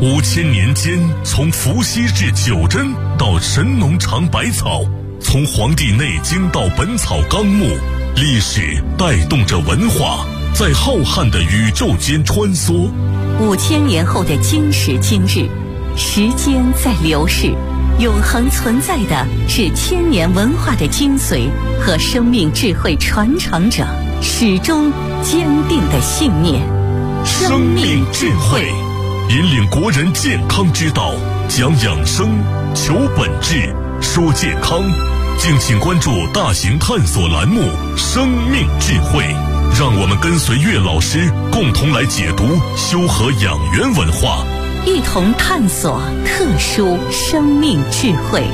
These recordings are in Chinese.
5000年间，从伏羲至九针到神农尝百草，从《黄帝内经》到《本草纲目》，历史带动着文化，在浩瀚的宇宙间穿梭。 5000年后的今时今日，时间在流逝，永恒存在的是千年文化的精髓和生命智慧传承者始终坚定的信念。 生命智慧引领国人健康之道，讲养生，求本质，说健康。敬请关注大型探索栏目《生命智慧》，让我们跟随岳老师共同来解读修和养元文化， 一同探索特殊生命智慧。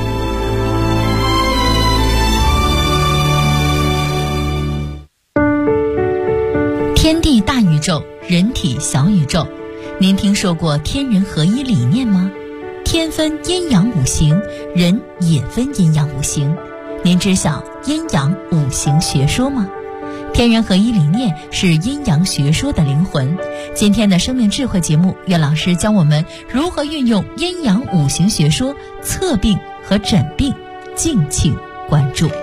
天地大宇宙，人体小宇宙。您听说过天人合一理念吗？天分阴阳五行，人也分阴阳五行。您知晓阴阳五行学说吗？天人合一理念是阴阳学说的灵魂。今天的生命智慧节目，岳老师教我们如何运用阴阳五行学说测病和诊病，敬请关注。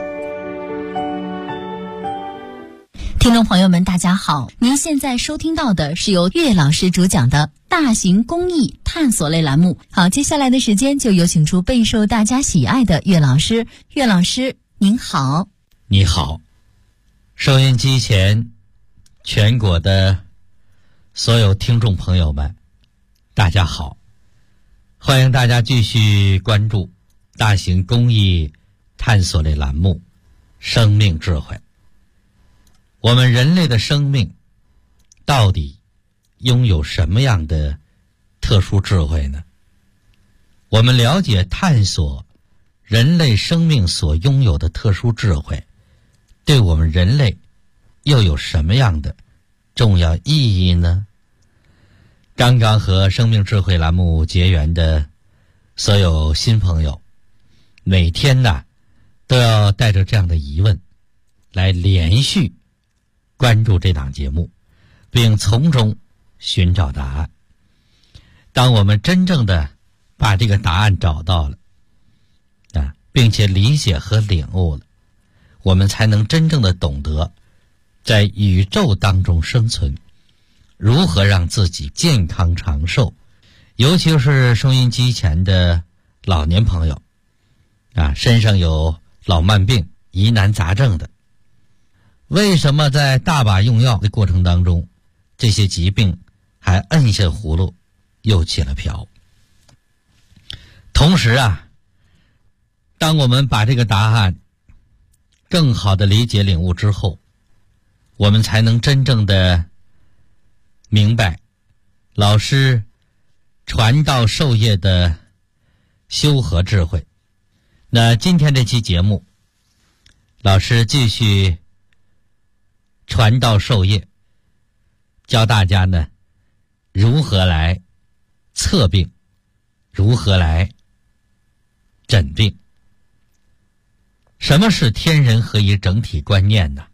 听众朋友们大家好，您现在收听到的是由岳老师主讲的大型公益探索类栏目。好，接下来的时间就有请出备受大家喜爱的岳老师。岳老师您好。 你好，收音机前全国的所有听众朋友们大家好，欢迎大家继续关注大型公益探索类栏目生命智慧。我们人类的生命到底拥有什么样的特殊智慧呢？我们了解探索人类生命所拥有的特殊智慧，对我们人类又有什么样的重要意义呢？刚刚和生命智慧栏目结缘的所有新朋友，每天呢都要带着这样的疑问来连续关注这档节目，并从中寻找答案。当我们真正的把这个答案找到了并且理解和领悟了，我们才能真正的懂得在宇宙当中生存，如何让自己健康长寿。尤其是收音机前的老年朋友身上有老慢病、疑难杂症的，为什么在大把用药的过程当中，这些疾病还摁下葫芦又起了瓢？同时当我们把这个答案更好的理解领悟之后，我们才能真正的明白老师传道授业的修和智慧。那今天这期节目，老师继续传道授业，教大家呢如何来测病，如何来诊病。什么是天人合一整体观念呢？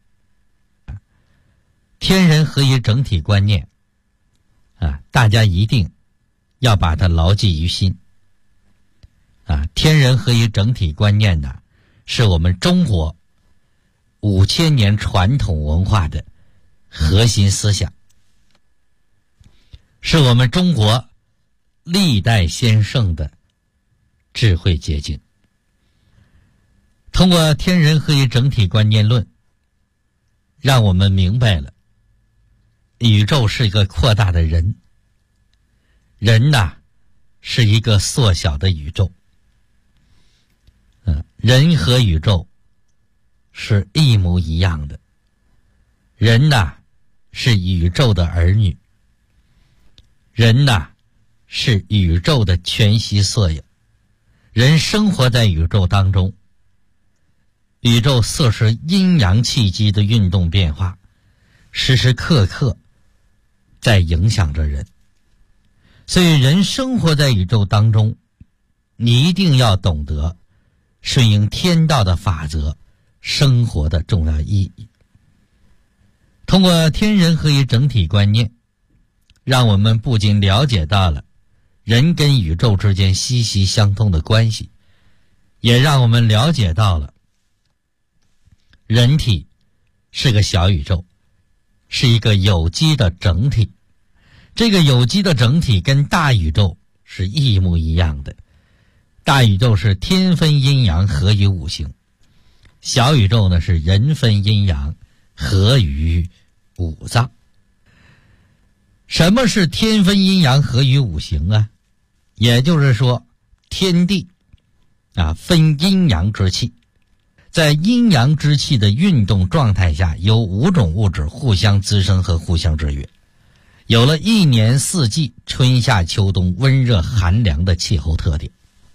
天人合一整体观念大家一定要把它牢记于心天人合一整体观念呢，是我们中国5000年传统文化的核心思想，是我们中国历代先圣的智慧结晶。通过天人合一整体观念论，让我们明白了宇宙是一个扩大的人，人是一个缩小的宇宙。人和宇宙是一模一样的，人是宇宙的儿女，人是宇宙的全息缩影。人生活在宇宙当中，宇宙色是阴阳气机的运动变化，时时刻刻在影响着人。所以人生活在宇宙当中，你一定要懂得顺应天道的法则生活的重要意义。通过天人合一整体观念，让我们不仅了解到了人跟宇宙之间息息相通的关系，也让我们了解到了人体是个小宇宙，是一个有机的整体。这个有机的整体跟大宇宙是一模一样的。大宇宙是天分阴阳合于五行，小宇宙呢是人分阴阳合于五脏。什么是天分阴阳合于五行啊？也就是说，天地分阴阳之气，在阴阳之气的运动状态下，有5种物质互相滋生和互相制约，有了一年四季春夏秋冬温热寒凉的气候特点。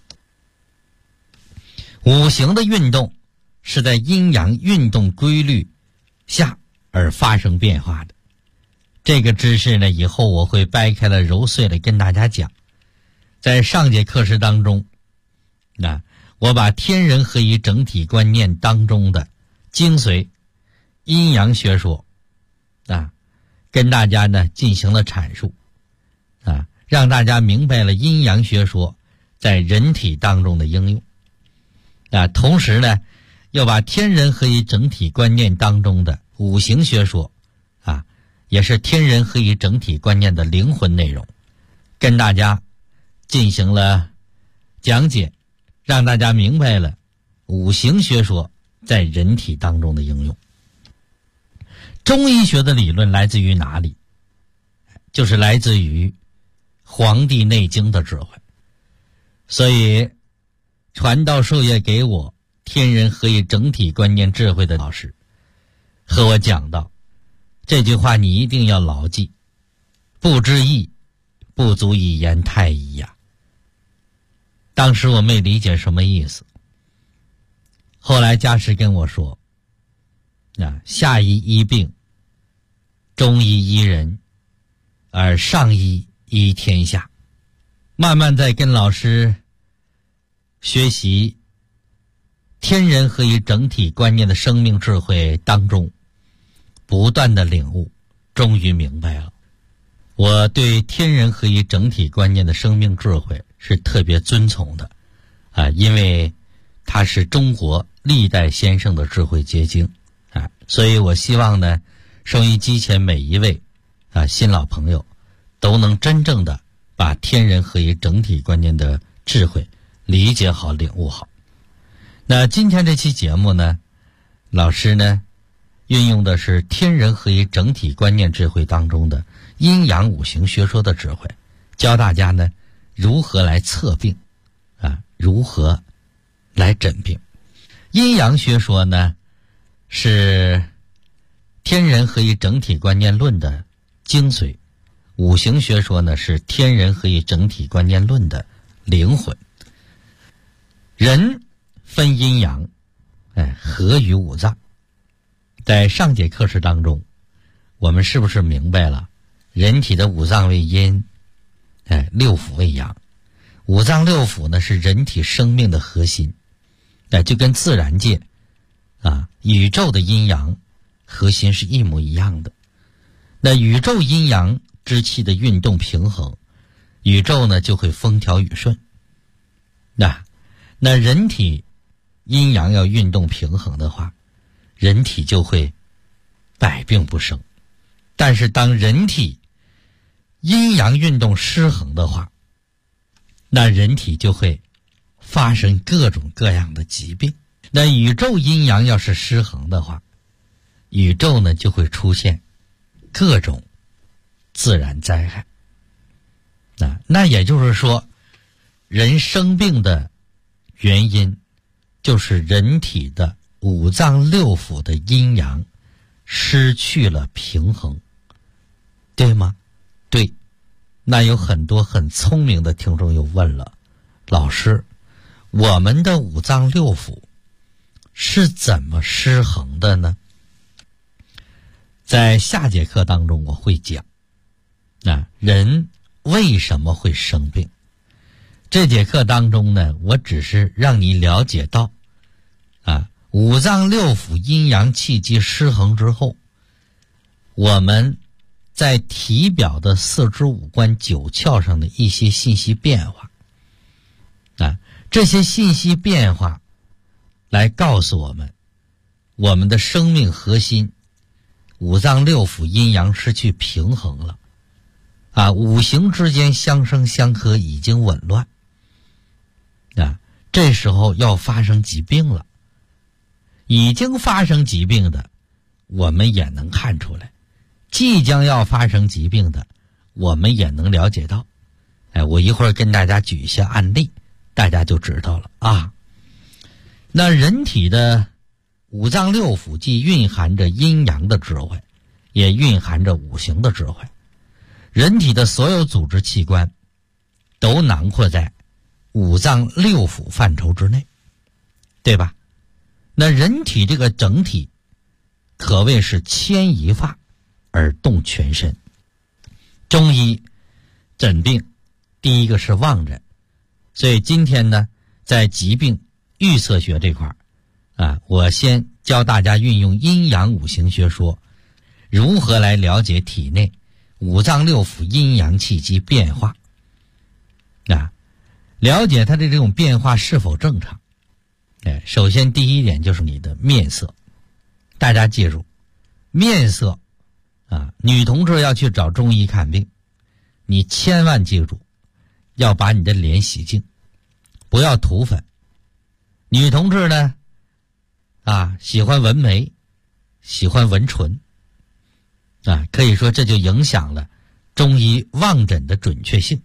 五行的运动是在阴阳运动规律下而发生变化的。这个知识呢，以后我会掰开了揉碎了跟大家讲。在上节课时当中，我把天人合一整体观念当中的精髓阴阳学说跟大家呢进行了阐述让大家明白了阴阳学说在人体当中的应用同时呢又把天人合一整体观念当中的五行学说也是天人合一整体观念的灵魂内容跟大家进行了讲解，让大家明白了五行学说在人体当中的应用。中医学的理论来自于哪里？就是来自于《黄帝内经》的智慧。所以传道授业给我天人合一整体观念智慧的老师和我讲到这句话，你一定要牢记，不知义不足以言太医呀。当时我没理解什么意思，后来家师跟我说下医医病，中医医人，而上医医天下。慢慢在跟老师学习天人合一整体观念的生命智慧当中，不断的领悟，终于明白了。我对天人合一整体观念的生命智慧是特别尊崇的因为它是中国历代先生的智慧结晶所以我希望呢，收音机前每一位新老朋友都能真正的把天人合一整体观念的智慧理解好、领悟好。那今天这期节目呢，老师呢运用的是天人合一整体观念智慧当中的阴阳五行学说的智慧，教大家呢如何来测病如何来诊病。阴阳学说呢是天人合一整体观念论的精髓，五行学说呢是天人合一整体观念论的灵魂。人分阴阳合于五脏。在上节课时当中，我们是不是明白了人体的五脏为阴六腑为阳？五脏六腑呢是人体生命的核心就跟自然界宇宙的阴阳核心是一模一样的。那宇宙阴阳之气的运动平衡，宇宙呢就会风调雨顺。那人体阴阳要运动平衡的话，人体就会百病不生。但是当人体阴阳运动失衡的话，那人体就会发生各种各样的疾病。那宇宙阴阳要是失衡的话，宇宙呢就会出现各种自然灾害。那也就是说，人生病的原因就是人体的五脏六腑的阴阳失去了平衡，对吗？对。那有很多很聪明的听众又问了，老师，我们的五脏六腑是怎么失衡的呢？在下节课当中我会讲人为什么会生病。这节课当中呢，我只是让你了解到五脏六腑阴阳气机失衡之后，我们在体表的四肢五官九窍上的一些信息变化啊，这些信息变化来告诉我们，我们的生命核心五脏六腑阴阳失去平衡了啊，五行之间相生相克已经紊乱啊，这时候要发生疾病了。已经发生疾病的我们也能看出来，即将要发生疾病的我们也能了解到。我一会儿跟大家举一些案例，大家就知道了啊。那人体的五脏六腑既蕴含着阴阳的智慧，也蕴含着五行的智慧。人体的所有组织器官都囊括在五脏六腑范畴之内，对吧？那人体这个整体可谓是牵一发而动全身。中医诊病第一个是望诊，所以今天呢，在疾病预测学这块我先教大家运用阴阳五行学说，如何来了解体内五脏六腑阴阳气机变化了解它的这种变化是否正常。首先第一点就是你的面色，大家记住，面色女同志要去找中医看病，你千万记住要把你的脸洗净，不要涂粉。女同志呢喜欢纹眉，喜欢纹唇可以说这就影响了中医望诊的准确性。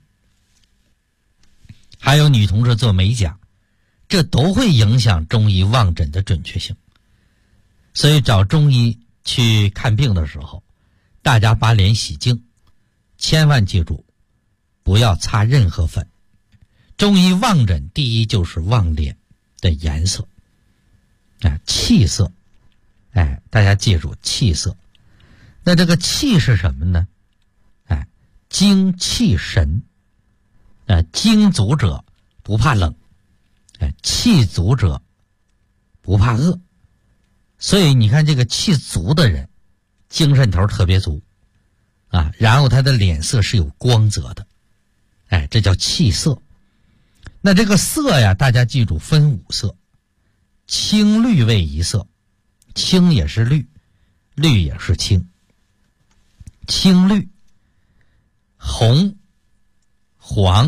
还有女同志做美甲，这都会影响中医望诊的准确性。所以找中医去看病的时候，大家把脸洗净，千万记住不要擦任何粉。中医望诊第一就是望脸的颜色气色，大家记住气色。那这个气是什么呢？精气神精足者不怕冷，气足者不怕饿。所以你看这个气足的人精神头特别足然后他的脸色是有光泽的，这叫气色。那这个色呀，大家记住分五色，青绿为一色，青也是绿，绿也是青。青绿、红、黄、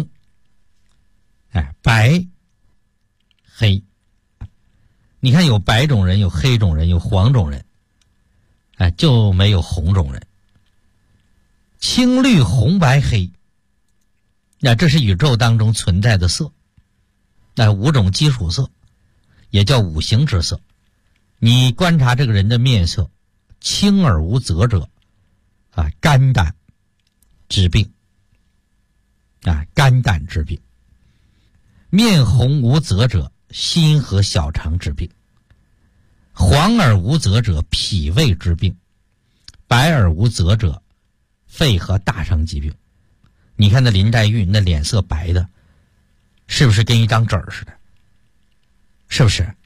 白、黑。你看有白种人，有黑种人，有黄种人，就没有红种人。青绿红白黑，这是宇宙当中存在的色，五种基础色，也叫五行之色。你观察这个人的面色，青而无泽者肝胆之病肝胆之病。面红无泽者心和小肠之病，黄而无泽者脾胃之病，白而无泽者肺和大肠疾病。你看那林黛玉那脸色白的，是不是跟一张纸似的？是不是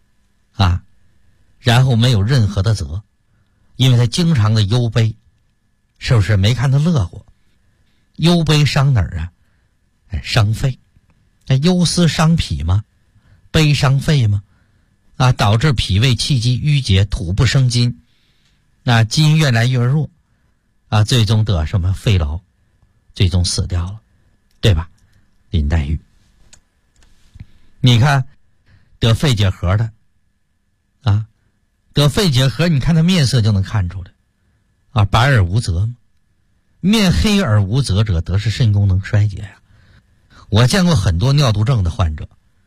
然后没有任何的泽，因为他经常的忧悲，是不是？没看他乐过。忧悲伤哪儿伤肺。忧思伤脾吗？悲伤肺吗？导致脾胃气机郁结，土不生金，筋越来越弱最终得什么肺痨，最终死掉了，对吧？林黛玉。你看得肺结核的得肺结核，你看他面色就能看出来白而无泽吗？面黑而无泽者得是肾功能衰竭我见过很多尿毒症的患者，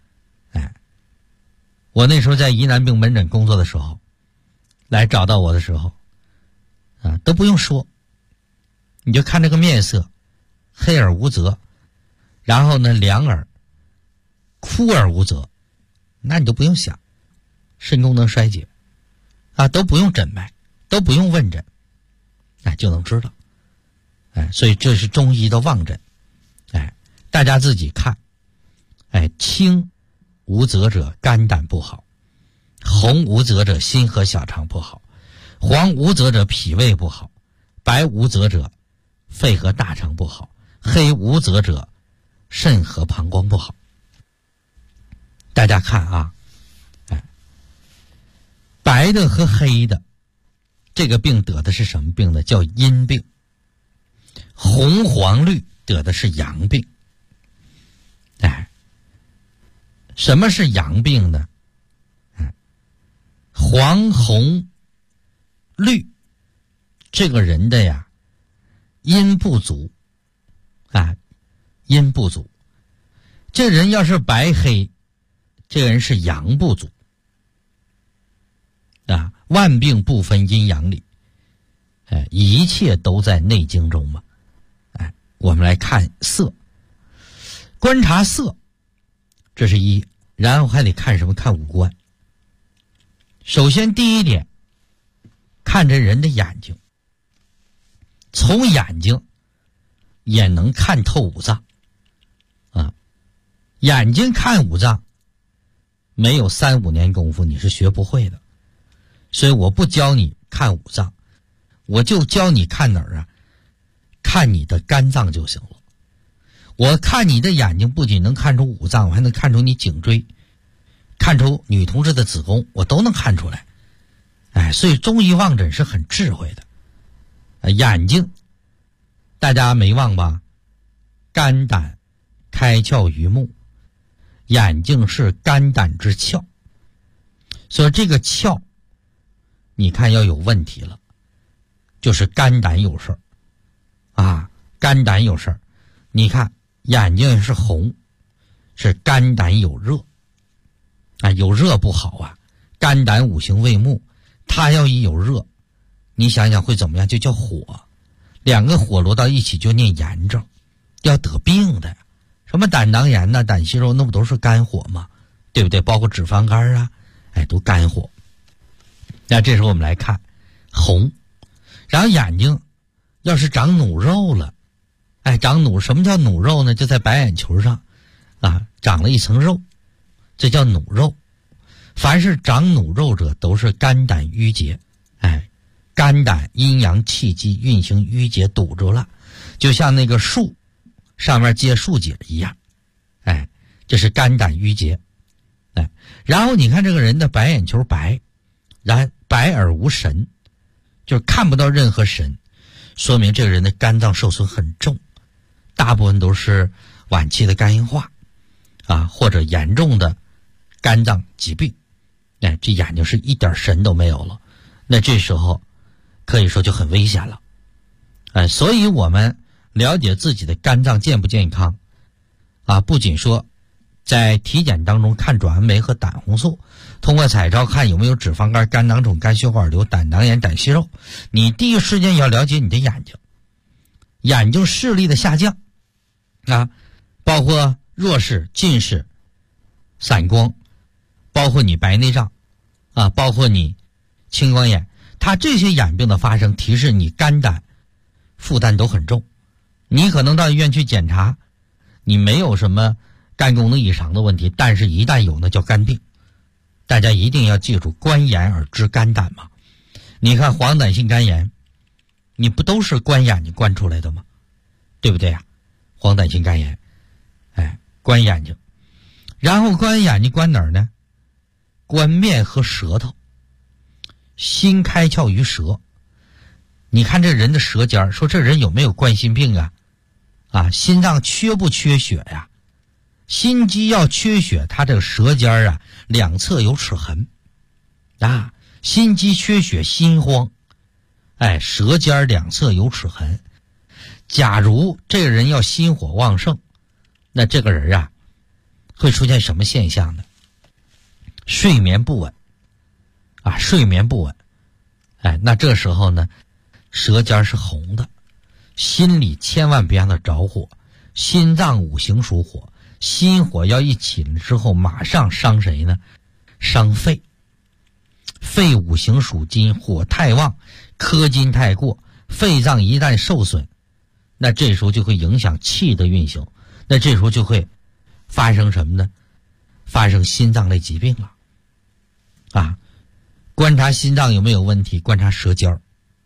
我那时候在疑难病门诊工作的时候，来找到我的时候都不用说，你就看这个面色，黑而无泽，然后呢凉而枯而无泽，那你都不用想，肾功能衰竭都不用诊脉，都不用问诊就能知道所以这是中医的望诊大家自己看青无泽者肝胆不好，红无泽者心和小肠不好，黄无泽者脾胃不好， 白无泽者肺和大肠不好，黑无泽者肾和膀胱不好。大家看啊，白的和黑的这个病得的是什么病呢？叫阴病。红黄绿得的是阳病。什么是阳病呢？黄红绿这个人的呀阴不足阴不足。这人要是白黑，这个人是阳不足万病不分阴阳里，一切都在内经中嘛。我们来看色，观察色，这是一，然后还得看什么？看五官。首先第一点，看这人的眼睛，从眼睛也能看透五脏眼睛看五脏没有3-5年功夫你是学不会的。所以我不教你看五脏，我就教你看哪儿啊？看你的肝脏就行了。我看你的眼睛不仅能看出五脏，我还能看出你颈椎，看出女同志的子宫，我都能看出来。所以中医望诊是很智慧的。眼睛大家没忘吧？肝胆开窍于目，眼睛是肝胆之窍。所以这个窍你看要有问题了，就是肝胆有事儿肝胆有事儿。你看眼睛是红，是肝胆有热有热不好肝胆五行为木，它要一有热，你想想会怎么样？就叫火，两个火落到一起就念炎症，要得病的。什么胆囊炎胆息肉，那不都是肝火吗？对不对？包括脂肪肝都肝火。那这时候我们来看红，然后眼睛要是长努肉了，长努，什么叫努肉呢？就在白眼球上长了一层肉，这叫努肉。凡是长努肉者都是肝胆郁结，肝胆阴阳气机运行郁结堵住了，就像那个树上面结树结一样，这是肝胆郁结。然后你看这个人的白眼球白，然白而无神，就是看不到任何神，说明这个人的肝脏受损很重，大部分都是晚期的肝硬化或者严重的肝脏疾病。这眼睛是一点神都没有了，那这时候可以说就很危险了。所以我们了解自己的肝脏健不健康不仅说在体检当中看转氨酶和胆红素，通过彩超看有没有脂肪肝、肝囊肿、肝血管瘤、胆囊炎、胆息肉，你第一时间要了解你的眼睛，眼睛视力的下降包括弱视、近视、散光，包括你白内障包括你青光眼，它这些眼病的发生提示你肝胆负担都很重。你可能到医院去检查，你没有什么肝功能异常的问题，但是一旦有那叫肝病。大家一定要记住，观眼而知肝胆嘛。你看黄疸性肝炎，你不都是观眼睛观出来的吗？对不对黄疸性肝炎观眼睛，然后观眼睛观哪儿呢？观面和舌头。心开窍于舌，你看这人的舌尖，说这人有没有冠心病心脏缺不缺血心肌要缺血，他这个舌尖两侧有齿痕心肌缺血心慌，舌尖两侧有齿痕。假如这个人要心火旺盛，那这个人会出现什么现象呢？睡眠不稳睡眠不稳。那这时候呢，舌尖是红的，心里千万别让它着火。心脏五行属火，心火要一起了之后，马上伤谁呢？伤肺。肺五行属金，火太旺，克金太过，肺脏一旦受损，那这时候就会影响气的运行，那这时候就会发生什么呢？发生心脏类疾病了观察心脏有没有问题，观察舌尖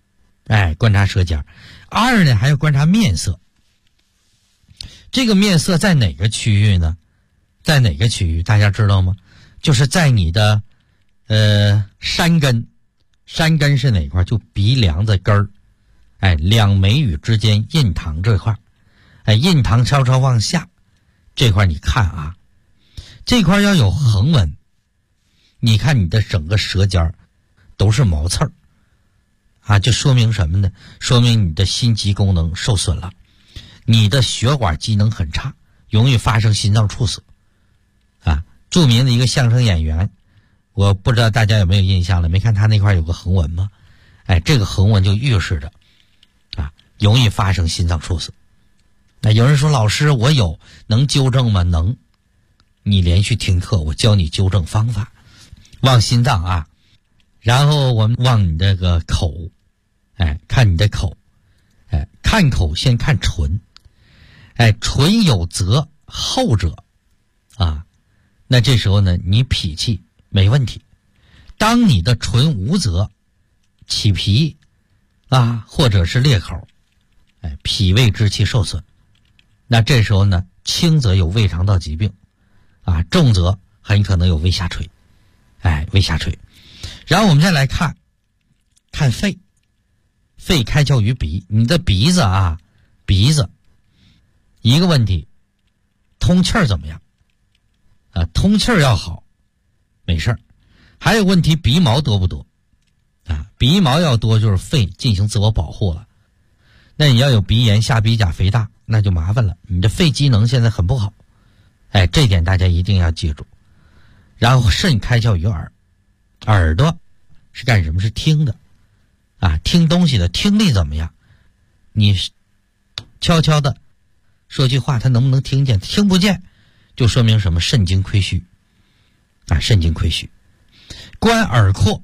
观察舌尖。二呢，还要观察面色。这个面色在哪个区域呢？在哪个区域大家知道吗？就是在你的山根。山根是哪块？就鼻梁子根儿，两眉宇之间印堂这块，印堂稍稍往下这块，你看啊，这块要有横纹，你看你的整个舌尖都是毛刺儿就说明什么呢？说明你的心肌功能受损了，你的血管机能很差，容易发生心脏猝死著名的一个相声演员，我不知道大家有没有印象了，没看他那块有个横纹吗？这个横纹就预示着容易发生心脏猝死。那有人说，老师我有，能纠正吗？能，你连续听课，我教你纠正方法。望心脏然后我们望你这个口，看你的口，看口先看唇，唇有泽后者那这时候呢，你脾气没问题。当你的唇无泽，起皮或者是裂口，脾胃之气受损，那这时候呢，轻则有胃肠道疾病重则很可能有胃下垂，胃下垂。然后我们再来看肺，肺开窍于鼻，你的鼻子鼻子一个问题，通气儿怎么样通气儿要好，没事儿。还有问题，鼻毛多不多鼻毛要多，就是肺进行自我保护了。那你要有鼻炎、下鼻甲肥大，那就麻烦了，你的肺机能现在很不好。这点大家一定要记住。然后肾开窍于耳，耳朵是干什么？是听的听东西的，听力怎么样？你悄悄的说句话，他能不能听见？听不见，就说明什么？肾精亏虚肾精亏虚。观耳廓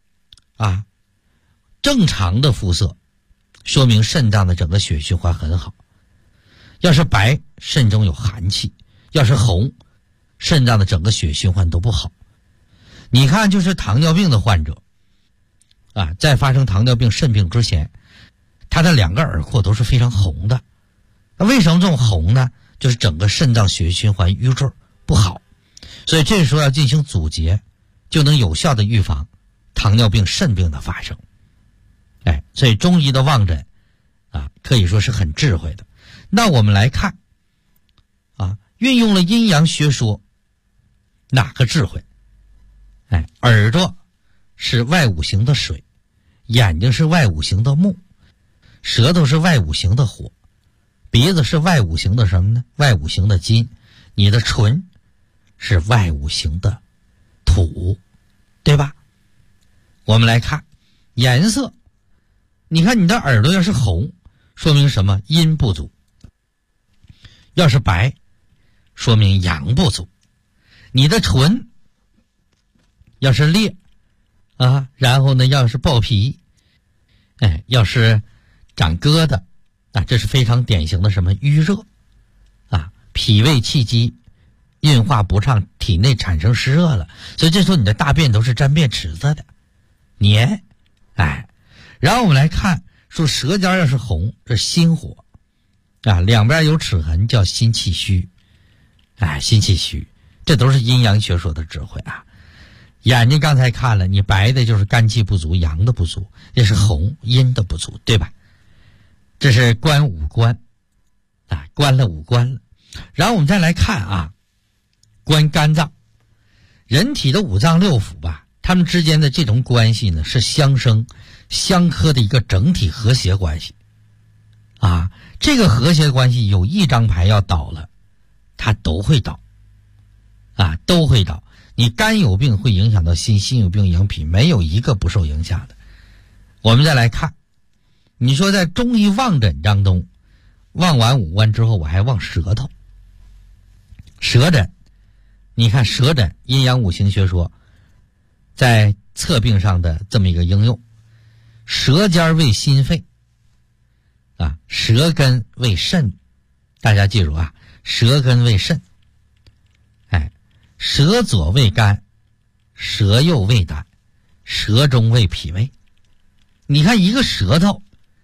正常的肤色说明肾脏的整个血循环很好。要是白，肾中有寒气；要是红，肾脏的整个血循环都不好。你看，就是糖尿病的患者在发生糖尿病肾病之前，他的两个耳廓都是非常红的。那为什么这种红呢？就是整个肾脏血液循环瘀滞不好，所以这时候要进行阻截，就能有效的预防糖尿病肾病的发生。所以中医的望诊可以说是很智慧的。那我们来看运用了阴阳学说哪个智慧？耳朵是外五行的水，眼睛是外五行的木，舌头是外五行的火，鼻子是外五行的什么呢？外五行的金，你的唇是外五行的土，对吧？我们来看颜色，你看你的耳朵要是红，说明什么？阴不足；要是白，说明阳不足。你的唇要是裂然后呢要是爆皮，要是长疙瘩这是非常典型的什么？淤热脾胃气机运化不畅，体内产生湿热了，所以这时候你的大便都是沾便池子的黏。然后我们来看说舌尖要是红，这心火两边有齿痕叫心气虚，心气虚，这都是阴阳学说的智慧眼睛刚才看了，你白的就是肝气不足，阳的不足，这是红阴的不足，对吧？这是观五官观了五官了。然后我们再来看观肝脏。人体的五脏六腑它们之间的这种关系呢，是相生相克的一个整体和谐关系这个和谐关系有一张牌要倒了，它都会倒都会倒。你肝有病会影响到心，心有病影响脾，没有一个不受影响的。我们再来看，你说在中医望诊当中，望完五官之后我还望舌头。舌诊，你看舌诊阴阳五行学说在测病上的这么一个应用。舌尖为心肺舌根为肾，大家记住舌根为肾，舌左为肝，舌右为胆，舌中为脾胃。你看一个舌头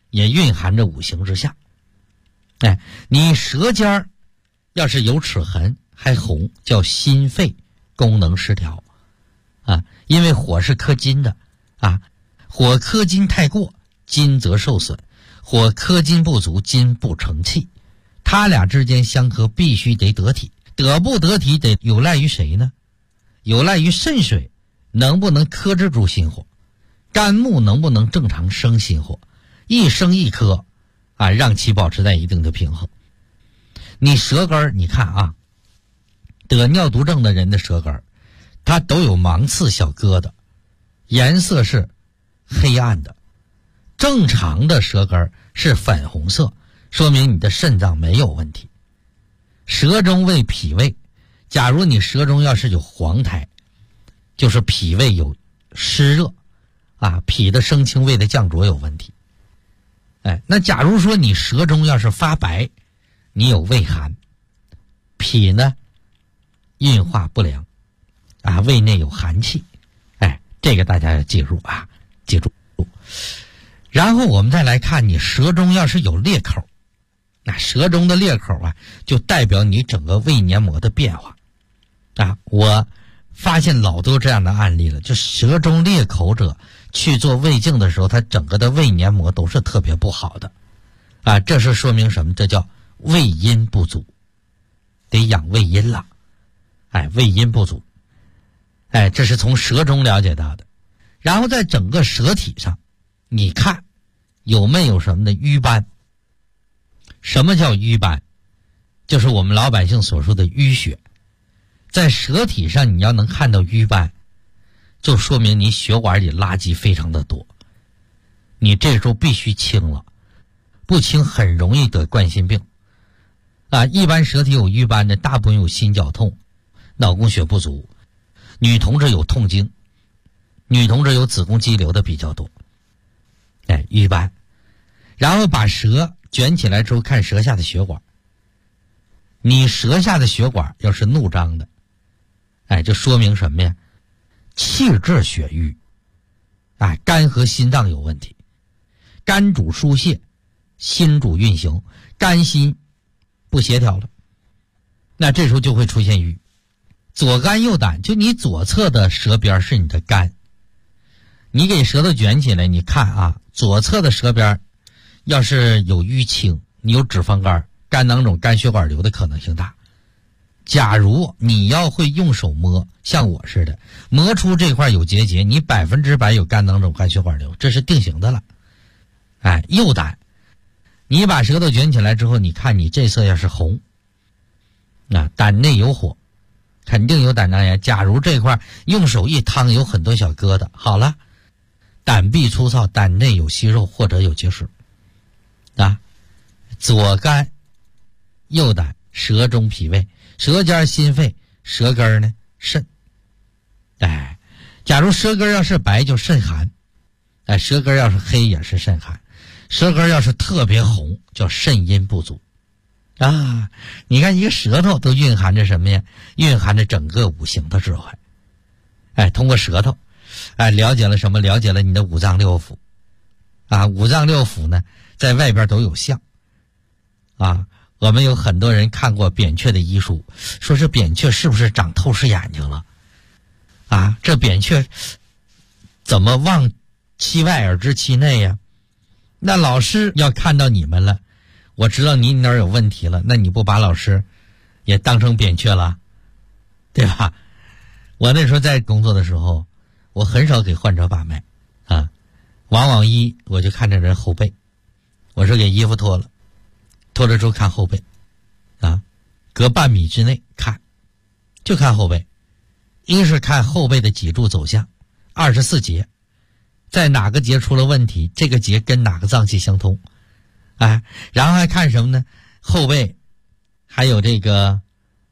也蕴含着五行之下。哎，你舌尖儿要是有齿痕还红，叫心肺功能失调啊，因为火是克金的啊，火克金太过，金则受损；火克金不足，金不成器。它俩之间相克，必须得得体。得不得体得有赖于谁呢？有赖于肾水能不能克制住心火，肝木能不能正常生心火，一生一克啊，让其保持在一定的平衡。你舌根你看啊，得尿毒症的人的舌根它都有芒刺小疙瘩，颜色是黑暗的。正常的舌根是粉红色，说明你的肾脏没有问题。舌中为脾胃，假如你舌中要是有黄苔，就是脾胃有湿热啊，脾的升清，胃的降浊有问题。哎，那假如说你舌中要是发白，你有胃寒，脾呢运化不良啊，胃内有寒气。哎，这个大家要记住啊，记住。然后我们再来看，你舌中要是有裂口，那舌中的裂口啊，就代表你整个胃黏膜的变化啊。我发现老多这样的案例了，就舌中裂口者去做胃镜的时候，他整个的胃黏膜都是特别不好的啊。这是说明什么？这叫胃阴不足，得养胃阴了。哎，胃阴不足，哎，这是从舌中了解到的。然后在整个舌体上，你看有没有什么的瘀斑？什么叫瘀斑？就是我们老百姓所说的淤血。在舌体上你要能看到瘀斑，就说明你血管里垃圾非常的多，你这时候必须清了，不清很容易得冠心病啊。一般舌体有瘀斑的大部分有心绞痛、脑供血不足，女同志有痛经，女同志有子宫肌瘤的比较多。哎，瘀斑。然后把舌卷起来之后，看舌下的血管，你舌下的血管要是怒张的，哎，这说明什么呀？气滞血瘀，哎，肝和心脏有问题。肝主疏泄，心主运行，肝心不协调了，那这时候就会出现瘀。左肝右胆，就你左侧的舌边是你的肝，你给舌头卷起来，你看啊，左侧的舌边要是有淤青，你有脂肪肝、肝囊肿、肝血管瘤的可能性大。假如你要会用手摸，像我似的摸出这块有结节，你100%有肝囊肿、肝血管瘤，这是定型的了。哎，右胆，你把舌头卷起来之后，你看你这侧要是红，啊，胆内有火，肯定有胆囊炎。假如这块用手一烫有很多小疙瘩，好了，胆壁粗糙，胆内有息肉或者有结石啊。左肝右胆，舌中脾胃，舌尖心肺，舌根呢肾。哎，假如舌根要是白就肾寒，哎，舌根要是黑也是肾寒，舌根要是特别红叫肾阴不足啊。你看一个舌头都蕴含着什么呀？蕴含着整个五行的智慧。哎，通过舌头哎，了解了什么？了解了你的五脏六腑啊。五脏六腑呢在外边都有象啊。我们有很多人看过扁鹊的医书，说是扁鹊是不是长透视眼睛了啊？这扁鹊怎么望其外而知其内呀？那老师要看到你们了，我知道你哪儿有问题了，那你不把老师也当成扁鹊了，对吧？我那时候在工作的时候，我很少给患者把脉啊，往往我就看这人后背，我说给衣服脱了，脱了之后看后背啊，隔半米之内看，就看后背。一是看后背的脊柱走向，24节，在哪个节出了问题，这个节跟哪个脏器相通，哎，然后还看什么呢？后背还有这个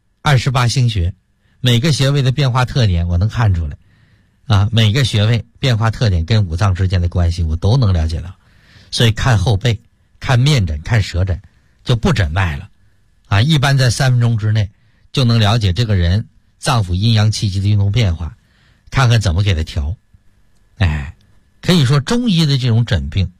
28星穴，每个穴位的变化特点我能看出来啊，每个穴位变化特点跟五脏之间的关系我都能了解到。所以看后背、看面诊、看舌诊就不诊脉了啊，一般在3分钟之内就能了解这个人脏腑阴阳气机的运动变化，看看怎么给他调。哎，可以说中医的这种诊病它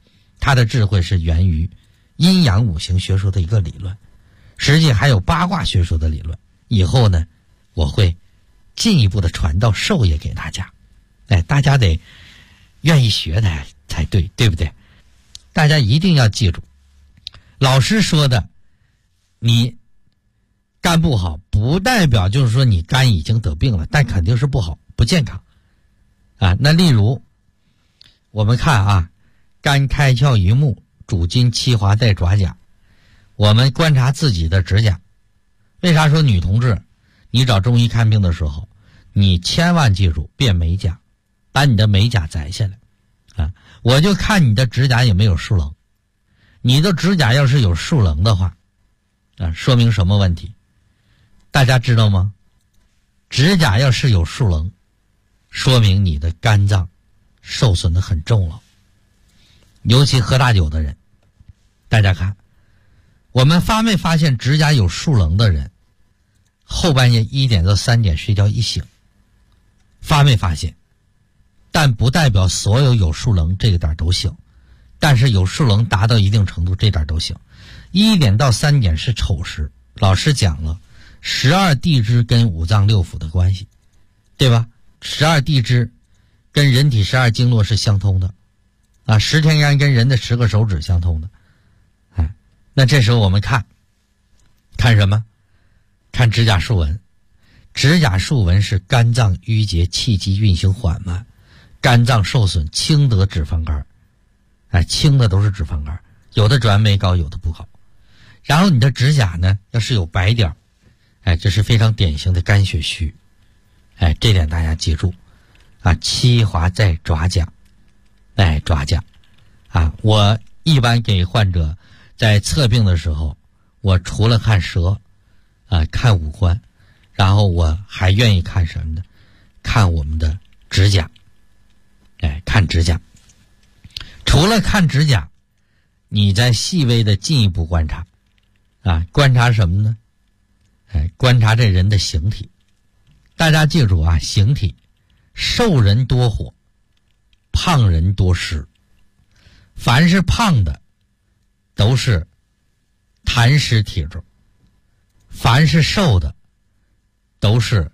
他的智慧是源于阴阳五行学说的一个理论，实际还有八卦学说的理论。以后呢，我会进一步的传到授业给大家。大家得愿意学的才对，对不对？大家一定要记住，老师说的，你肝不好，不代表就是说你肝已经得病了，但肯定是不好，不健康啊。那例如我们看啊，肝开窍于目，主筋七华在爪甲。我们观察自己的指甲，为啥说女同志你找中医看病的时候，你千万记住辨美甲，把你的美甲摘下来啊！我就看你的指甲有没有竖棱，你的指甲要是有竖棱的话啊，说明什么问题？大家知道吗？指甲要是有竖棱，说明你的肝脏受损的很重了。尤其喝大酒的人，大家看，我们发没发现指甲有竖棱的人，后半夜1点到3点睡觉一醒，发没发现？但不代表所有竖棱这个点都醒，但是有竖棱达到一定程度这点都醒。1点到3点是丑时，老师讲了12地支跟五脏六腑的关系，对吧？12地支跟人体12经络是相通的啊，10天干跟人的10个手指相通的。那这时候我们看什么？看指甲竖纹。指甲竖纹是肝脏淤结，气机运行缓慢，肝脏受损，轻得脂肪肝。轻的都是脂肪肝，有的转酶高，有的不高。然后你的指甲呢，要是有白点，这是非常典型的肝血虚。这点大家记住啊，七华在爪甲。爪甲啊，我一般给患者在测病的时候，我除了看舌看五官，然后我还愿意看什么呢？看我们的指甲。看指甲。除了看指甲，你再细微的进一步观察观察什么呢？观察这人的形体。大家记住啊，形体，瘦人多火，胖人多湿。凡是胖的都是痰湿体质，凡是瘦的都是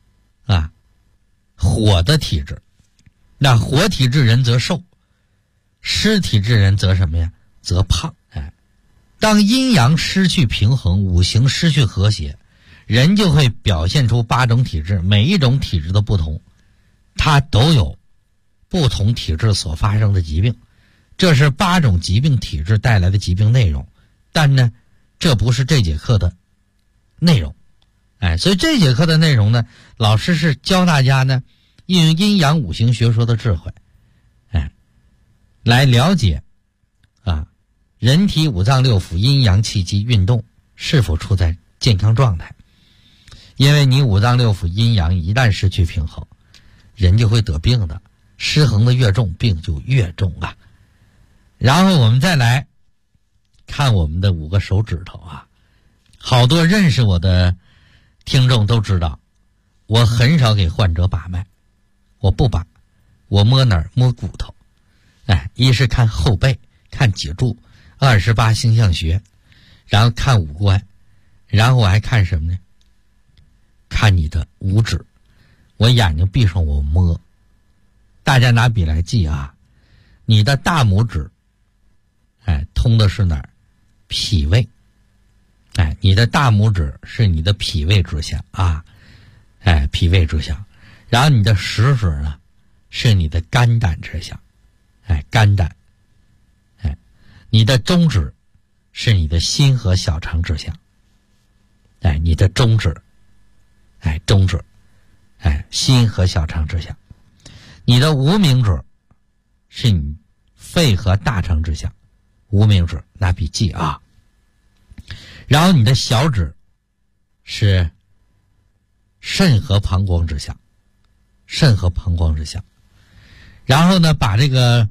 火的体质。那火体质人则瘦，湿体质人则什么呀？则胖。当阴阳失去平衡，五行失去和谐，人就会表现出8种体质，每一种体质的不同，它都有不同体质所发生的疾病。这是8种疾病体质带来的疾病内容，但呢，这不是这节课的内容。所以这节课的内容呢，老师是教大家呢，运用阴阳五行学说的智慧，来了解人体五脏六腑阴阳气机运动是否处在健康状态。因为你五脏六腑阴阳一旦失去平衡，人就会得病的，失衡的越重，病就越重啊。然后我们再来看我们的5个手指头好多认识我的听众都知道，我很少给患者把脉，我不把，我摸哪儿？摸骨头。一是看后背，看脊柱，28星象学，然后看五官，然后我还看什么呢？看你的五指。我眼睛闭上，我摸。大家拿笔来记你的大拇指通的是哪儿？脾胃。你的大拇指是你的脾胃之象脾胃之象。然后你的食指呢，是你的肝胆之象肝胆。你的中指是你的心和小肠之象你的中指中指心和小肠之象。你的无名指是你肺和大肠之象，无名指拿笔记然后你的小指是肾和膀胱之象，肾和膀胱之象。然后呢，把这个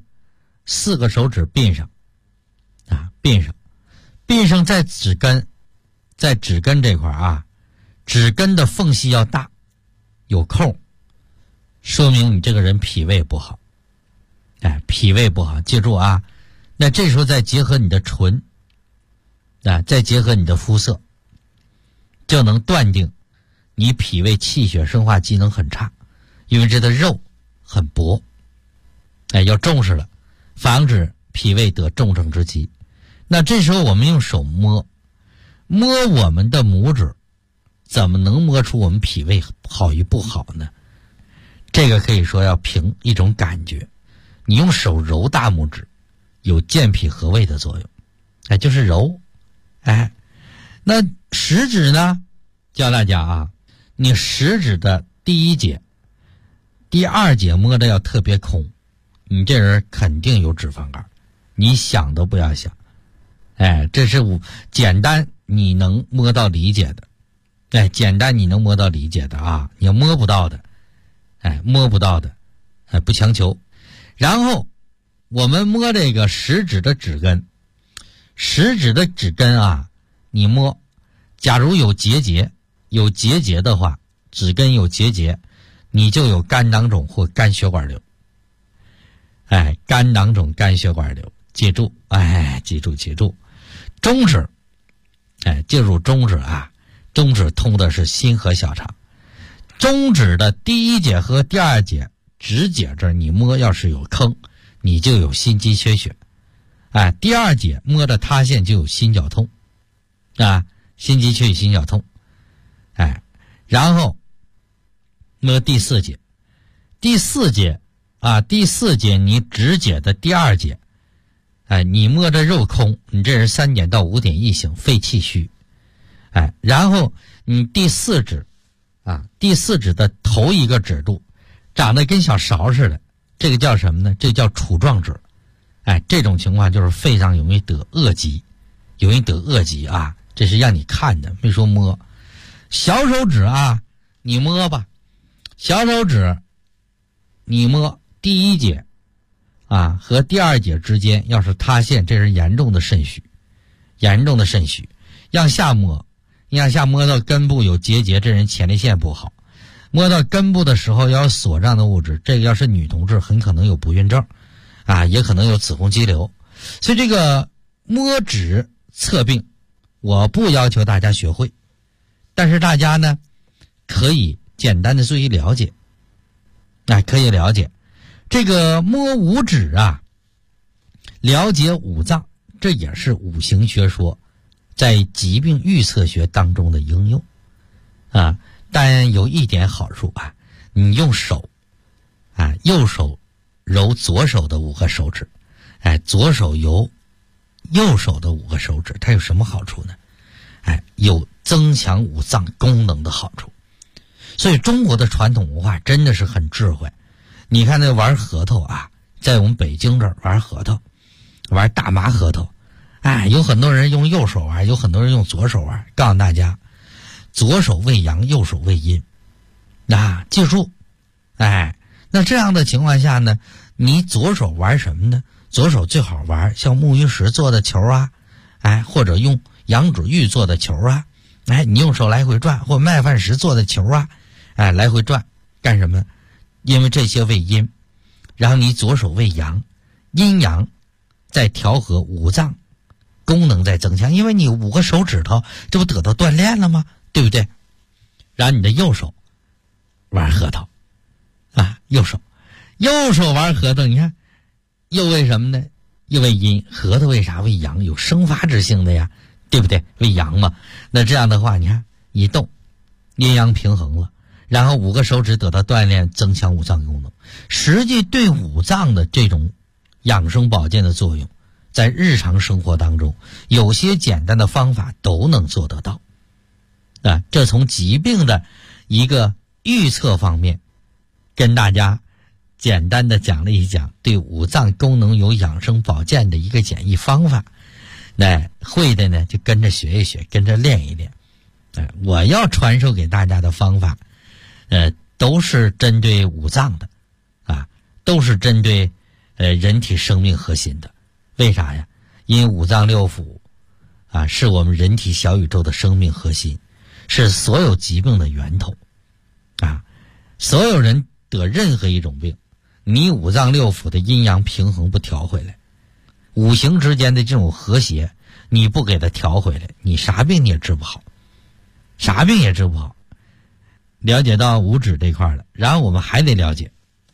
4个手指并上并上在指根，在指根这块指根的缝隙要大，有空，说明你这个人脾胃不好脾胃不好。记住那这时候再结合你的唇再结合你的肤色，就能断定你脾胃气血生化机能很差，因为这的肉很薄，要重视了，防止脾胃得重症之疾。那这时候我们用手摸我们的拇指，怎么能摸出我们脾胃好与不好呢？这个可以说要凭一种感觉。你用手揉大拇指，有健脾和胃的作用，就是揉。那食指呢，教大家你食指的第一节、第二节摸的要特别空，你这人肯定有脂肪肝，你想都不要想。这是简单你能摸到理解的，简单你能摸到理解的你要摸不到的，不强求。然后我们摸这个食指的指根，你摸，假如有结节的话，指根有结节，你就有肝囊肿或肝血管瘤。肝囊肿、肝血管瘤，记住。中指，记住中指中指通的是心和小肠。中指的第一节和第二节指节这儿你摸要是有坑，你就有心肌缺血。第二节摸的塌陷就有心绞痛心肌缺血、心绞痛。然后摸第四节你指节的第二节你摸着肉空，你这是3点到5点异型，肺气虚。然后你第四指的头一个指肚长得跟小勺似的，这个叫什么呢？这叫杵状指。这种情况就是肺上容易得恶疾，这是让你看的，没说摸。小手指你摸吧，小手指你摸第一节和第二节之间要是塌陷，这是严重的肾虚。向下摸到根部有结节，这人前列腺不好。摸到根部的时候要有锁胀的物质，这个要是女同志很可能有不孕症也可能有子宫肌瘤。所以这个摸指测病我不要求大家学会，但是大家呢可以简单的做一了解。这个摸五指了解五脏，这也是五行学说在疾病预测学当中的应用但有一点好处你用手右手揉左手的5个手指，左手揉右手的5个手指，它有什么好处呢？有增强五脏功能的好处。所以中国的传统文化真的是很智慧。你看那玩核桃在我们北京这儿玩核桃，玩大麻核桃，有很多人用右手玩，有很多人用左手玩。告诉大家，左手为阳，右手为阴记住。那这样的情况下呢，你左手玩什么呢？左手最好玩像木鱼石做的球或者用羊脂玉做的球你用手来回转，或麦饭石做的球来回转干什么？因为这些为阴，然后你左手为阳，阴阳在调和，五脏功能在增强，因为你5个手指头这不得到锻炼了吗？对不对？然后你的右手玩核桃右手玩核桃，你看又为什么呢？又为阴，核桃为啥？为阳，有生发之性的呀，对不对？为阳嘛。那这样的话，你看一动，阴阳平衡了，然后5个手指得到锻炼，增强五脏功能。实际对五脏的这种养生保健的作用，在日常生活当中，有些简单的方法都能做得到。这从疾病的一个预测方面，跟大家简单的讲了一讲对五脏功能有养生保健的一个简易方法。会的呢就跟着学一学，跟着练一练。我要传授给大家的方法都是针对五脏的都是针对人体生命核心的。为啥呀？因为五脏六腑是我们人体小宇宙的生命核心，是所有疾病的源头所有人得任何一种病，你五脏六腑的阴阳平衡不调回来， 五行之间的这种和谐，你不给它调回来，你啥病你也治不好，啥病也治不好。了解到五指这块了，然后我们还得了解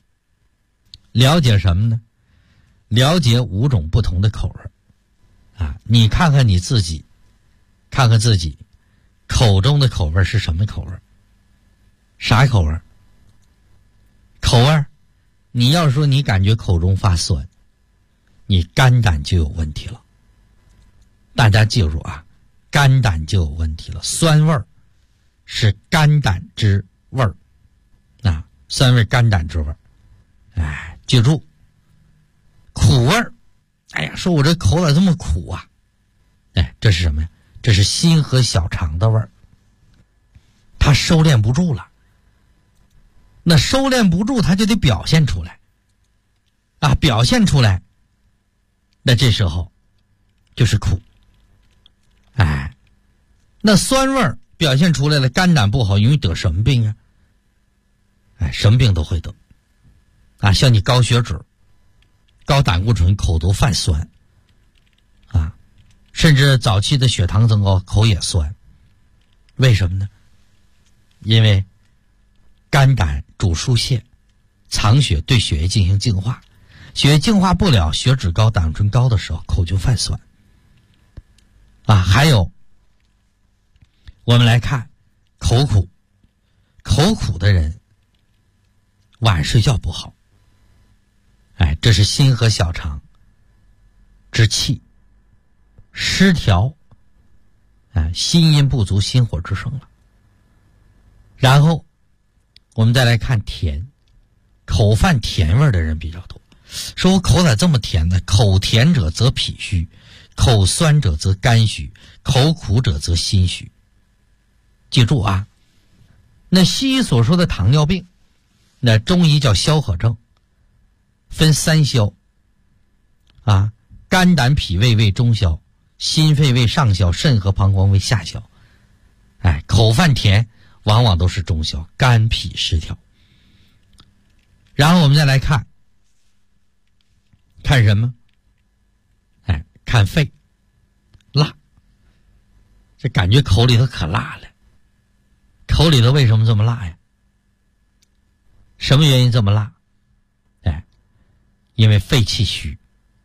什么呢？了解5种不同的口味啊！你看看你自己，看看自己口中的口味是什么口味？啥口味？口味，你要说你感觉口中发酸，你肝胆就有问题了。大家记住啊，肝胆就有问题了。酸味儿是肝胆之味儿啊，酸味肝胆之味儿。哎，记住，苦味儿，哎呀，说我这口咋这么苦啊？哎，这是什么呀？这是心和小肠的味儿，它收敛不住了。那收敛不住，它就得表现出来啊，表现出来，那这时候就是苦。哎，那酸味儿表现出来了，肝胆不好，容易得什么病啊？哎，什么病都会得啊，像你高血脂、高胆固醇，口都泛酸啊，甚至早期的血糖增高，口也酸。为什么呢？因为肝胆主疏泄，藏血，对血液进行净化，血液净化不了，血脂高、胆固醇高的时候，口就泛酸啊。还有我们来看口苦，口苦的人晚上睡觉不好，哎，这是心和小肠之气失调，哎，心阴不足，心火之盛了。然后我们再来看甜，口泛甜味的人比较多。说我口咋这么甜呢？口甜者则脾虚，口酸者则肝虚，口苦者则心虚。记住啊，那西医所说的糖尿病，那中医叫消渴症，分3消啊，肝胆脾胃为中消，心肺为上消，肾和膀胱为下消。哎，口泛甜往往都是中消，肝脾失调。然后我们再来看什么？哎，看肺，辣，这感觉口里头可辣了。口里头为什么这么辣呀？什么原因这么辣？哎，因为肺气虚。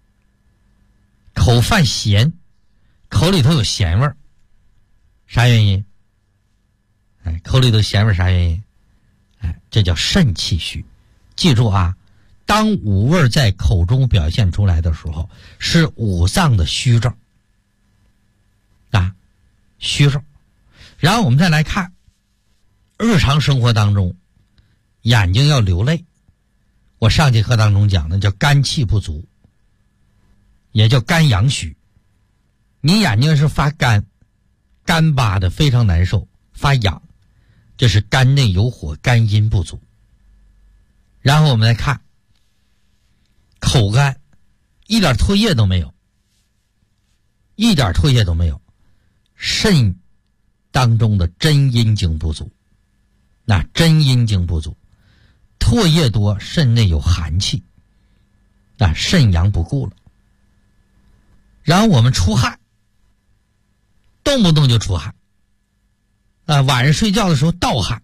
口泛咸，口里头有咸味儿，啥原因？哎，口里头咸味啥原因？哎，这叫肾气虚。记住啊，当五味在口中表现出来的时候，是五脏的虚症啊，虚症。然后我们再来看日常生活当中，眼睛要流泪。我上节课当中讲的叫肝气不足，也叫肝阳虚。你眼睛是发干，干巴的非常难受，发痒，这是肝内有火，肝阴不足。然后我们来看口干，一点唾液都没有，一点唾液都没有，肾当中的真阴经不足。那真阴经不足，唾液多，肾内有寒气，那肾阳不顾了。然后我们出汗，动不动就出汗啊，晚上睡觉的时候盗汗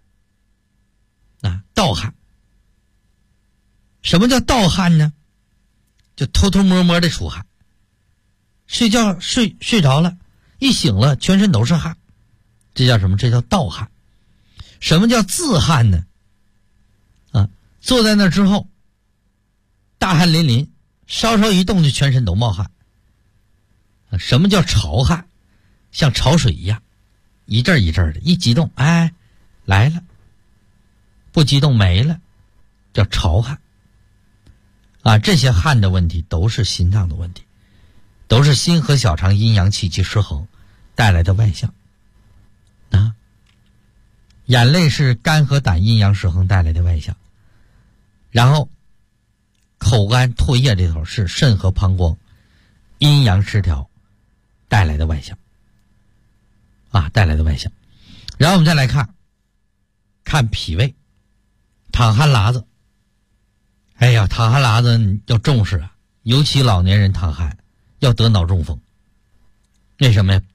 啊，盗汗。什么叫盗汗呢？就偷偷摸摸的出汗，睡觉睡着了，一醒了全身都是汗，这叫什么？这叫盗汗。什么叫自汗呢？啊，坐在那之后大汗淋漓，稍稍一动就全身都冒汗。啊，什么叫潮汗？像潮水一样，一阵一阵的，一激动，哎，来了；不激动没了，叫潮汗。啊，这些汗的问题都是心脏的问题，都是心和小肠阴阳气机失衡带来的外象。啊，眼泪是肝和胆阴阳失衡带来的外象，然后口干唾液这头是肾和膀胱阴阳失调带来的外象啊，带来的外象。然后我们再来看脾胃，淌汗喇子。哎呀，淌汗喇子要重视啊， 尤其老年人躺鼾要得脑中风。为什么呀？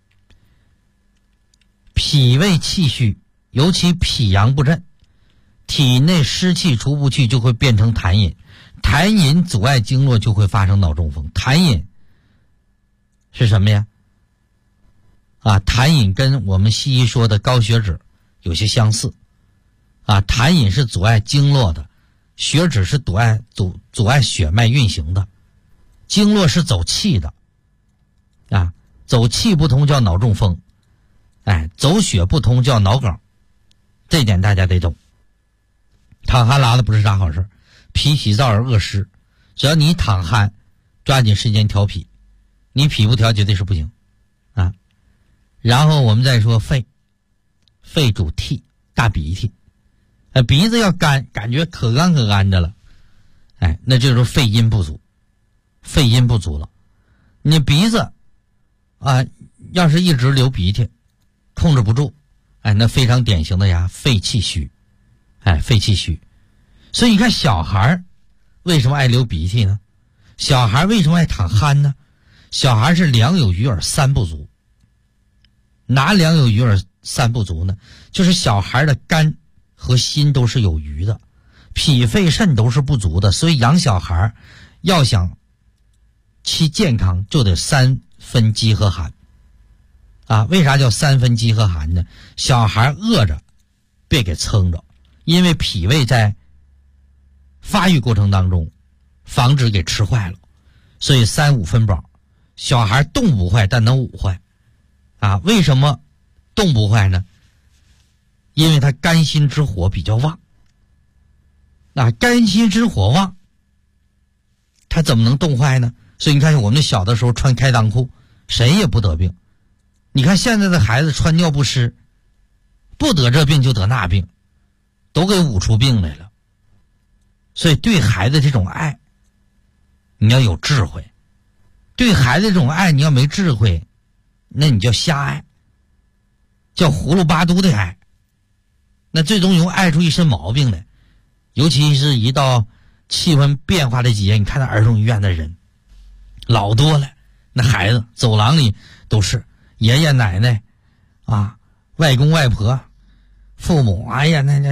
脾胃气虚，尤其脾阳不振，体内湿气出不去，就会变成痰饮，痰饮阻碍经络，就会发生脑中风。痰饮是什么呀？痰饮跟我们西医说的高血脂有些相似。痰饮是阻碍经络的，血脂是阻碍血脉运行的，经络是走气的。走气不通叫脑中风，走血不通叫脑梗，这点大家得懂。躺鼾拉的不是啥好事，脾喜燥而恶湿，只要你躺鼾，抓紧时间调脾，你脾不调绝对是不行然后我们再说肺，肺主涕，大鼻涕，鼻子要干，感觉可干可干的了，那就是肺阴不足，肺阴不足了。你鼻子要是一直流鼻涕，控制不住，那非常典型的呀，肺气虚，肺气虚。所以你看小孩为什么爱流鼻涕呢？小孩为什么爱躺鼾呢？小孩是两有余而三不足。哪两有余而三不足呢？就是小孩的肝和心都是有余的，脾肺肾都是不足的，所以养小孩要想其健康，就得三分饥和寒为啥叫三分饥和寒呢？小孩饿着别给撑着，因为脾胃在发育过程当中防止给吃坏了，所以3、5分饱。小孩冻不坏，但能捂坏为什么冻不坏呢？因为他肝心之火比较旺。肝心之火旺，他怎么能冻坏呢？所以你看我们小的时候穿开裆裤，谁也不得病。你看现在的孩子穿尿不湿，不得这病就得那病，都给捂出病来了。所以对孩子这种爱，你要有智慧。对孩子这种爱，你要没智慧，那你叫瞎爱，叫葫芦巴嘟的爱，那最终爱出一身毛病来。尤其是一到气温变化的季节，你看那儿童医院的人老多了，那孩子走廊里都是爷爷奶奶外公外婆父母，那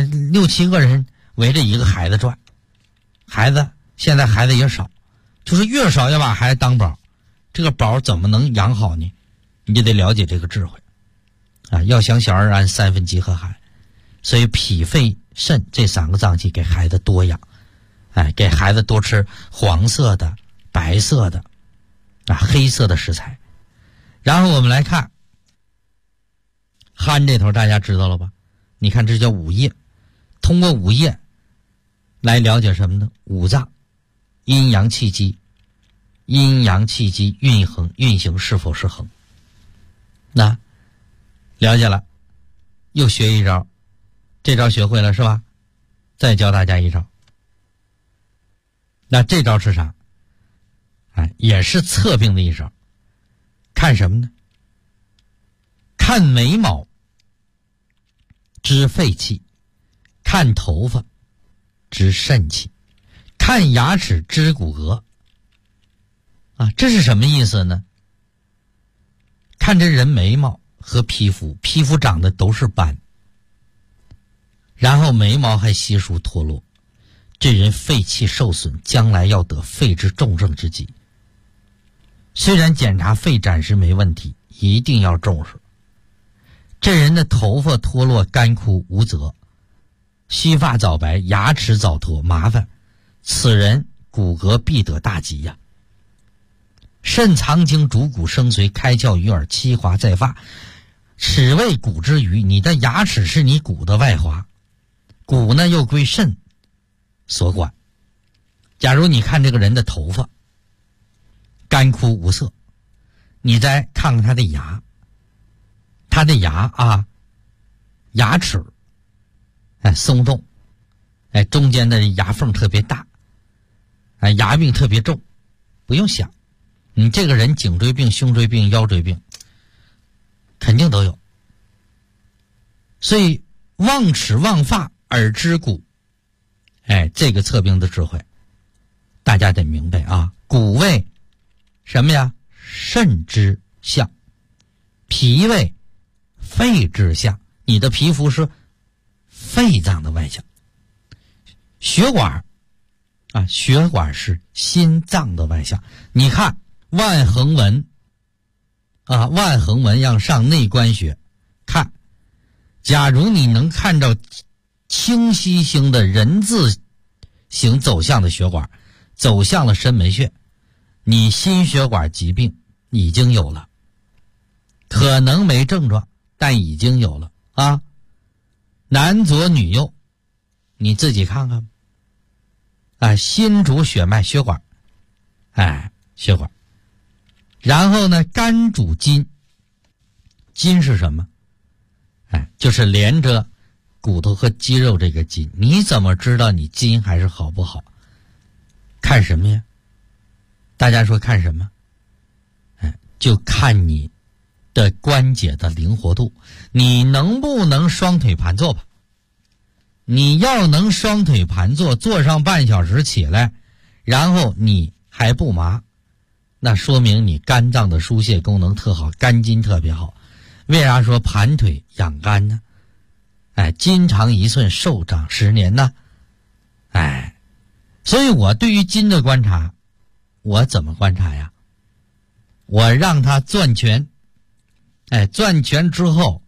6、7个人围着一个孩子转。现在孩子也少，就是越少要把孩子当宝，这个宝怎么能养好呢？你就得了解这个智慧要想小儿安，三分饥和寒。所以脾肺肾这3个脏器给孩子多养，给孩子多吃黄色的、白色的黑色的食材。然后我们来看鼾这头，大家知道了吧？你看这叫五液，通过五液来了解什么呢？五脏阴阳气机，阴阳气机运行是否是恒。那了解了，又学一招，这招学会了是吧？再教大家一招。那这招是啥？也是测病的一招。看什么呢？看眉毛知肺气，看头发知肾气，看牙齿知骨骼这是什么意思呢？看这人眉毛和皮肤长得都是斑，然后眉毛还稀疏脱落，这人肺气受损，将来要得肺之重症之疾。虽然检查肺暂时没问题，一定要重视。这人的头发脱落、干枯无泽，须发早白，牙齿早脱，麻烦，此人骨骼必得大疾呀。肾藏精，主骨生髓，开窍于耳，七华在发，齿为骨之余。你的牙齿是你骨的外华，骨呢又归肾所管。假如你看这个人的头发干枯无色，你再看看他的牙，牙齿松动，中间的牙缝特别大，牙病特别重，不用想，你这个人颈椎病、胸椎病、腰椎病肯定都有。所以望齿望发，耳知骨，这个测病的智慧大家得明白啊，骨位什么呀？肾之象，脾胃肺之象，你的皮肤是肺脏的外象。血管啊，血管是心脏的外象。你看万横纹啊，万横纹要上内关穴看，假如你能看到清晰型的人字形走向的血管，走向了深门穴，你心血管疾病已经有了，可能没症状，但已经有了啊。男左女右，你自己看看。心主血脉血管，血管。然后呢，肝主筋，筋是什么？就是连着骨头和肌肉这个筋。你怎么知道你筋还是好不好？看什么呀？大家说看什么？就看你的关节的灵活度，你能不能双腿盘坐吧？你要能双腿盘坐，坐上半小时起来，然后你还不麻，那说明你肝脏的疏泄功能特好，肝筋特别好。为啥说盘腿养肝呢？筋长1寸，寿长10年呢。所以我对于筋的观察，我怎么观察呀？我让它攥拳，攥拳之后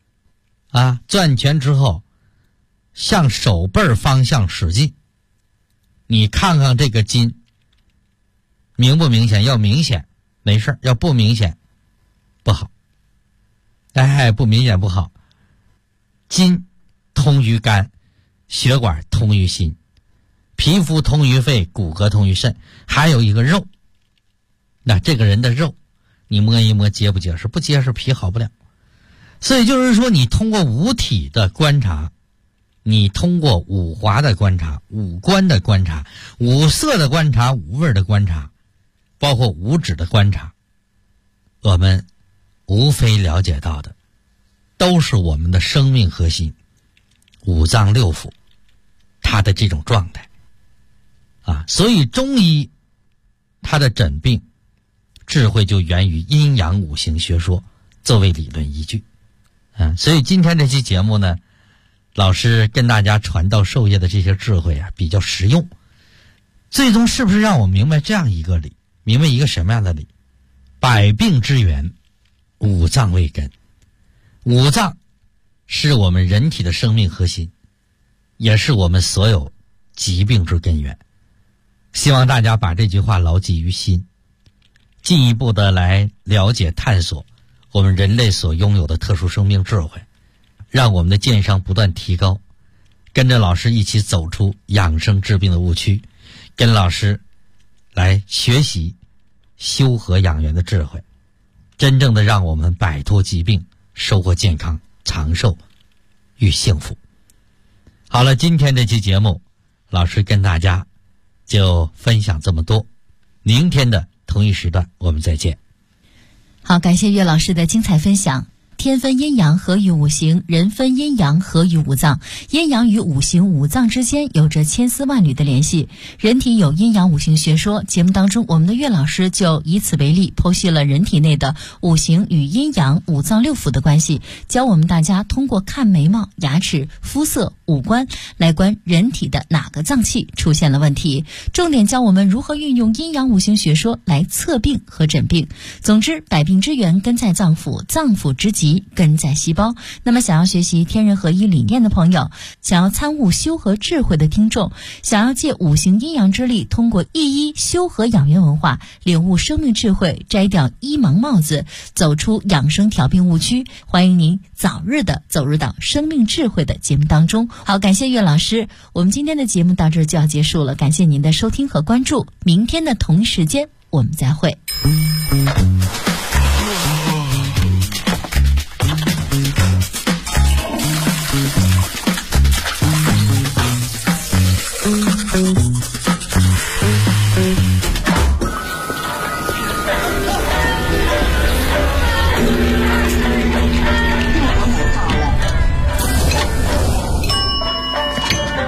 向手背方向使劲，你看看这个筋明不明显？要明显没事，要不明显不好。不明显不好。筋通于肝，血管通于心，皮肤通于肺，骨骼通于肾，还有一个肉。那这个人的肉你摸一摸结不结实？不结实皮好不了。所以就是说，你通过五体的观察，你通过五华的观察，五官的观察，五色的观察，五味的观察，包括五指的观察，我们无非了解到的都是我们的生命核心，五脏六腑它的这种状态所以中医它的诊病智慧就源于阴阳五行学说作为理论依据所以今天这期节目呢，老师跟大家传道授业的这些智慧比较实用，最终是不是让我明白这样一个理？明白一个什么样的理？百病之源，五脏为根。五脏是我们人体的生命核心，也是我们所有疾病之根源。希望大家把这句话牢记于心，进一步的来了解探索我们人类所拥有的特殊生命智慧，让我们的健康不断提高，跟着老师一起走出养生治病的误区，跟老师来学习修和养元的智慧，真正的让我们摆脱疾病，收获健康、长寿与幸福。好了，今天这期节目老师跟大家就分享这么多，明天的同一时段我们再见。 好，感谢岳老师的精彩分享。天分阴阳合于五行，人分阴阳合于五脏。阴阳与五行五脏之间有着千丝万缕的联系。人体有阴阳五行学说，节目当中我们的岳老师就以此为例，剖析了人体内的五行与阴阳五脏六腑的关系，教我们大家通过看眉毛、牙齿、肤色、五官来观人体的哪个脏器出现了问题，重点教我们如何运用阴阳五行学说来测病和诊病。总之，百病之源根在脏腑，脏腑之疾根在细胞。那么想要学习天人合一理念的朋友，想要参悟修和智慧的听众，想要借五行阴阳之力，通过一修和养元文化，领悟生命智慧，摘掉医盲帽子，走出养生调病误区，欢迎您早日的走入到生命智慧的节目当中。好，感谢岳老师，我们今天的节目到这儿就要结束了，感谢您的收听和关注，明天的同一时间我们再会。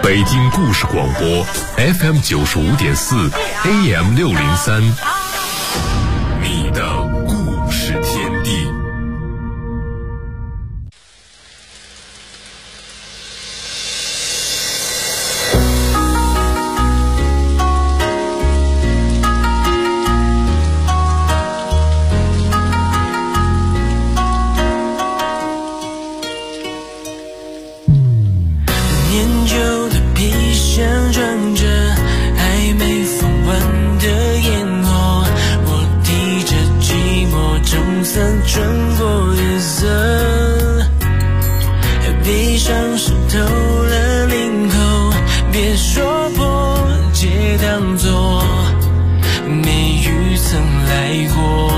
北京故事广播 FM 95.4 AM 603，你的故事天地。 穿过夜色，闭上湿透了领口，别说破，皆当作没雨曾来过。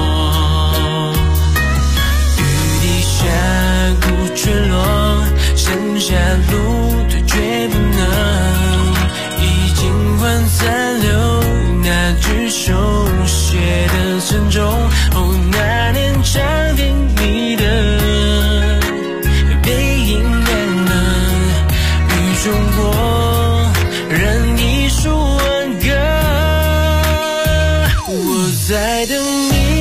雨滴下鼓坠落，剩下路对决不能，已尽管残留那句手写的沉重。哦，那年长亭你的背影亮了，雨中过任一束挽歌，我在等你。